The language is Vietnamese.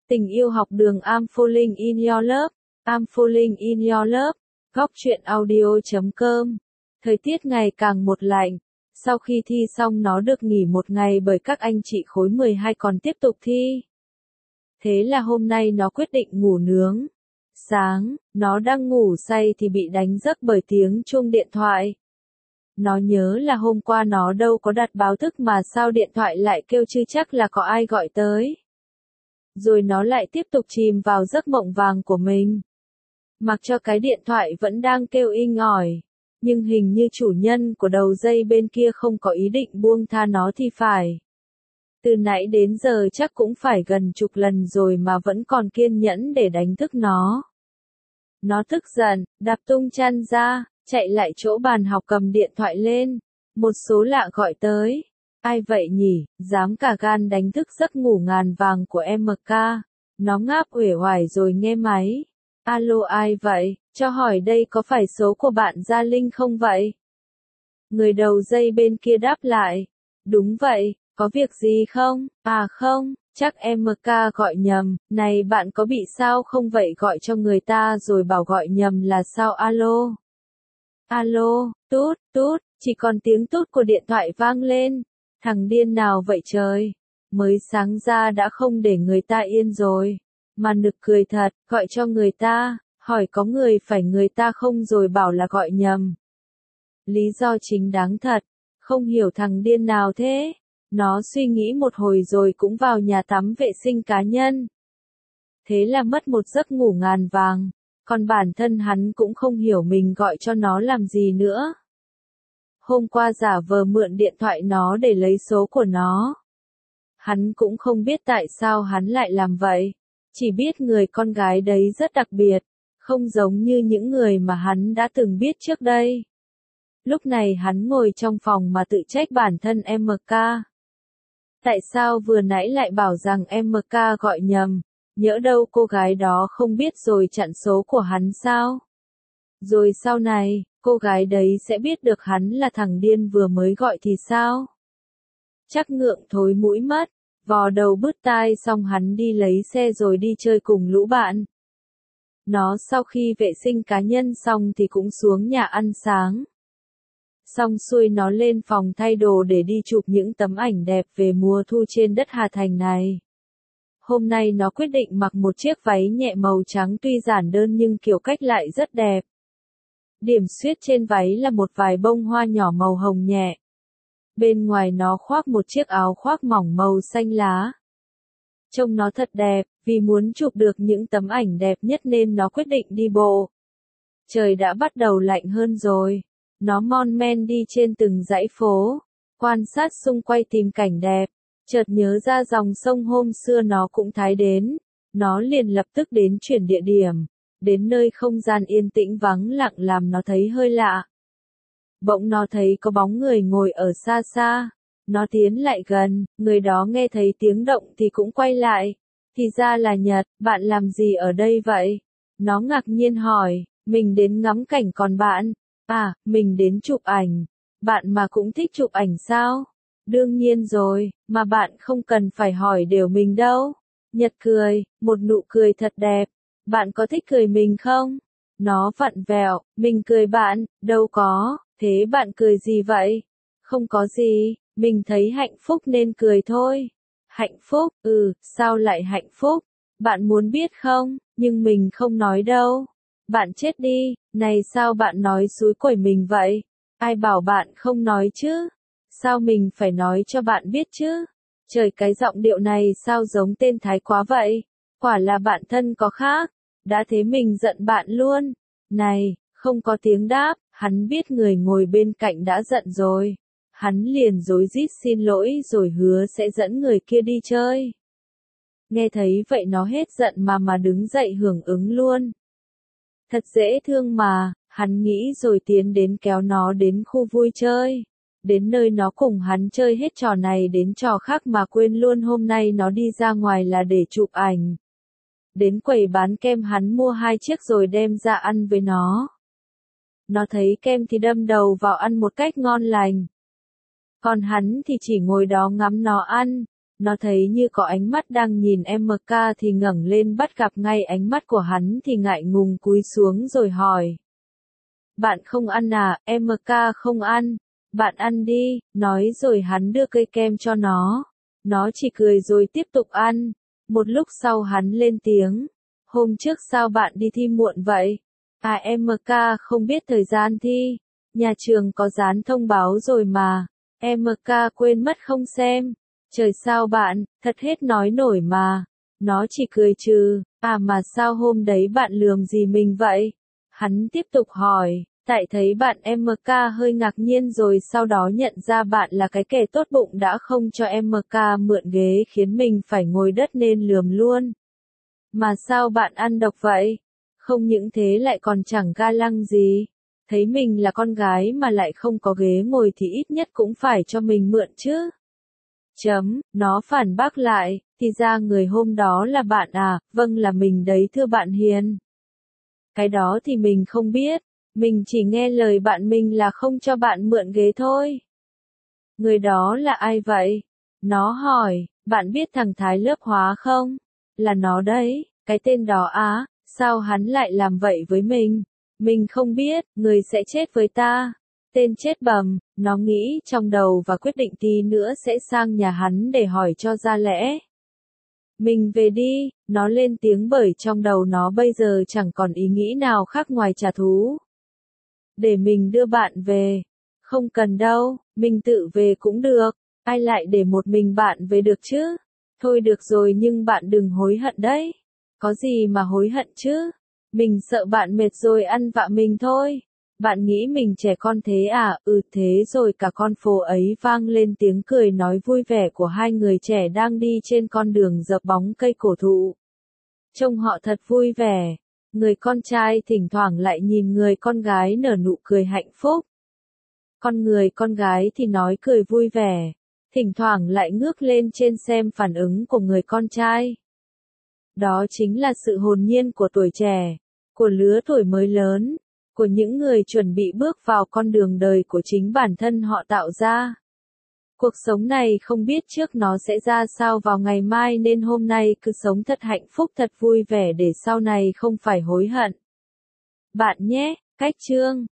Tình yêu học đường I'm falling in your love. I'm falling in your love. Góc truyện audio.com. Thời tiết ngày càng một lạnh. Sau khi thi xong nó được nghỉ một ngày bởi các anh chị khối 12 còn tiếp tục thi. Thế là hôm nay nó quyết định ngủ nướng. Sáng, nó đang ngủ say thì bị đánh giấc bởi tiếng chuông điện thoại. Nó nhớ là hôm qua nó đâu có đặt báo thức mà sao điện thoại lại kêu chứ, chắc là có ai gọi tới. Rồi nó lại tiếp tục chìm vào giấc mộng vàng của mình. Mặc cho cái điện thoại vẫn đang kêu inh ỏi, nhưng hình như chủ nhân của đầu dây bên kia không có ý định buông tha nó thì phải. Từ nãy đến giờ chắc cũng phải gần chục lần rồi mà vẫn còn kiên nhẫn để đánh thức nó. Nó tức giận, đạp tung chăn ra, chạy lại chỗ bàn học cầm điện thoại lên. Một số lạ gọi tới. Ai vậy nhỉ, dám cả gan đánh thức giấc ngủ ngàn vàng của MK. Nó ngáp uể oải rồi nghe máy. Alo, ai vậy, cho hỏi đây có phải số của bạn Gia Linh không vậy? Người đầu dây bên kia đáp lại. Đúng vậy, có việc gì không? À không, chắc MK gọi nhầm. Này bạn có bị sao không vậy, gọi cho người ta rồi bảo gọi nhầm là sao? Alo. Alo, tút, tút, chỉ còn tiếng tút của điện thoại vang lên. Thằng điên nào vậy trời? Mới sáng ra đã không để người ta yên rồi. Mà nực cười thật, gọi cho người ta, hỏi có người phải người ta không rồi bảo là gọi nhầm. Lý do chính đáng thật, không hiểu thằng điên nào thế. Nó suy nghĩ một hồi rồi cũng vào nhà tắm vệ sinh cá nhân. Thế là mất một giấc ngủ ngàn vàng, còn bản thân hắn cũng không hiểu mình gọi cho nó làm gì nữa. Hôm qua giả vờ mượn điện thoại nó để lấy số của nó. Hắn cũng không biết tại sao hắn lại làm vậy. Chỉ biết người con gái đấy rất đặc biệt, không giống như những người mà hắn đã từng biết trước đây. Lúc này hắn ngồi trong phòng mà tự trách bản thân MK. Tại sao vừa nãy lại bảo rằng MK gọi nhầm, nhỡ đâu cô gái đó không biết rồi chặn số của hắn sao? Rồi sau này, cô gái đấy sẽ biết được hắn là thằng điên vừa mới gọi thì sao? Chắc ngượng thối mũi mất, vò đầu bứt tai xong hắn đi lấy xe rồi đi chơi cùng lũ bạn. Nó sau khi vệ sinh cá nhân xong thì cũng xuống nhà ăn sáng. Xong xuôi nó lên phòng thay đồ để đi chụp những tấm ảnh đẹp về mùa thu trên đất Hà Thành này. Hôm nay nó quyết định mặc một chiếc váy nhẹ màu trắng tuy giản đơn nhưng kiểu cách lại rất đẹp. Điểm xuyết trên váy là một vài bông hoa nhỏ màu hồng nhẹ. Bên ngoài nó khoác một chiếc áo khoác mỏng màu xanh lá. Trông nó thật đẹp, vì muốn chụp được những tấm ảnh đẹp nhất nên nó quyết định đi bộ. Trời đã bắt đầu lạnh hơn rồi. Nó mon men đi trên từng dãy phố, quan sát xung quanh tìm cảnh đẹp. Chợt nhớ ra dòng sông hôm xưa nó cũng thái đến. Nó liền lập tức đến chuyển địa điểm. Đến nơi không gian yên tĩnh vắng lặng làm nó thấy hơi lạ. Bỗng nó thấy có bóng người ngồi ở xa xa. Nó tiến lại gần, người đó nghe thấy tiếng động thì cũng quay lại. Thì ra là Nhật, bạn làm gì ở đây vậy? Nó ngạc nhiên hỏi, mình đến ngắm cảnh còn bạn? À, mình đến chụp ảnh. Bạn mà cũng thích chụp ảnh sao? Đương nhiên rồi, mà bạn không cần phải hỏi đều mình đâu. Nhật cười, một nụ cười thật đẹp. Bạn có thích cười mình không? Nó vặn vẹo, mình cười bạn, đâu có, thế bạn cười gì vậy? Không có gì, mình thấy hạnh phúc nên cười thôi. Hạnh phúc, sao lại hạnh phúc? Bạn muốn biết không, nhưng mình không nói đâu. Bạn chết đi, này sao bạn nói xúi quẩy mình vậy? Ai bảo bạn không nói chứ? Sao mình phải nói cho bạn biết chứ? Trời, cái giọng điệu này sao giống tên Thái quá vậy? Quả là bạn thân có khác. Đã thế mình giận bạn luôn. Này, không có tiếng đáp, hắn biết người ngồi bên cạnh đã giận rồi. Hắn liền rối rít xin lỗi rồi hứa sẽ dẫn người kia đi chơi. Nghe thấy vậy nó hết giận mà đứng dậy hưởng ứng luôn. Thật dễ thương mà, hắn nghĩ rồi tiến đến kéo nó đến khu vui chơi. Đến nơi nó cùng hắn chơi hết trò này đến trò khác mà quên luôn hôm nay nó đi ra ngoài là để chụp ảnh. Đến quầy bán kem hắn mua 2 chiếc rồi đem ra ăn với nó. Nó thấy kem thì đâm đầu vào ăn một cách ngon lành. Còn hắn thì chỉ ngồi đó ngắm nó ăn. Nó thấy như có ánh mắt đang nhìn MK thì ngẩng lên bắt gặp ngay ánh mắt của hắn thì ngại ngùng cúi xuống rồi hỏi. Bạn không ăn à? MK không ăn. Bạn ăn đi, nói rồi hắn đưa cây kem cho nó. Nó chỉ cười rồi tiếp tục ăn. Một lúc sau hắn lên tiếng. Hôm trước sao bạn đi thi muộn vậy? À MK không biết thời gian thi. Nhà trường có dán thông báo rồi mà. MK quên mất không xem. Trời sao bạn, thật hết nói nổi mà. Nó chỉ cười trừ. À mà sao hôm đấy bạn lườm gì mình vậy? Hắn tiếp tục hỏi. Tại thấy bạn MK hơi ngạc nhiên rồi sau đó nhận ra bạn là cái kẻ tốt bụng đã không cho MK mượn ghế khiến mình phải ngồi đất nên lườm luôn. Mà sao bạn ăn độc vậy? Không những thế lại còn chẳng ga lăng gì. Thấy mình là con gái mà lại không có ghế ngồi thì ít nhất cũng phải cho mình mượn chứ. Nó phản bác lại, thì ra người hôm đó là bạn à, vâng là mình đấy thưa bạn Hiền. Cái đó thì mình không biết. Mình chỉ nghe lời bạn mình là không cho bạn mượn ghế thôi. Người đó là ai vậy? Nó hỏi, bạn biết thằng Thái lớp hóa không? Là nó đấy, cái tên đó á, sao hắn lại làm vậy với mình? Mình không biết, người sẽ chết với ta. Tên chết bầm, nó nghĩ trong đầu và quyết định tí nữa sẽ sang nhà hắn để hỏi cho ra lẽ. Mình về đi, nó lên tiếng bởi trong đầu nó bây giờ chẳng còn ý nghĩ nào khác ngoài trả thù. Để mình đưa bạn về. Không cần đâu, mình tự về cũng được. Ai lại để một mình bạn về được chứ? Thôi được rồi nhưng bạn đừng hối hận đấy. Có gì mà hối hận chứ? Mình sợ bạn mệt rồi ăn vạ mình thôi. Bạn nghĩ mình trẻ con thế à? Ừ thế rồi cả con phố ấy vang lên tiếng cười nói vui vẻ của hai người trẻ đang đi trên con đường dợp bóng cây cổ thụ. Trông họ thật vui vẻ. Người con trai thỉnh thoảng lại nhìn người con gái nở nụ cười hạnh phúc. Người con gái thì nói cười vui vẻ, thỉnh thoảng lại ngước lên trên xem phản ứng của người con trai. Đó chính là sự hồn nhiên của tuổi trẻ, của lứa tuổi mới lớn, của những người chuẩn bị bước vào con đường đời của chính bản thân họ tạo ra. Cuộc sống này không biết trước nó sẽ ra sao vào ngày mai nên hôm nay cứ sống thật hạnh phúc thật vui vẻ để sau này không phải hối hận. Bạn nhé, cách chương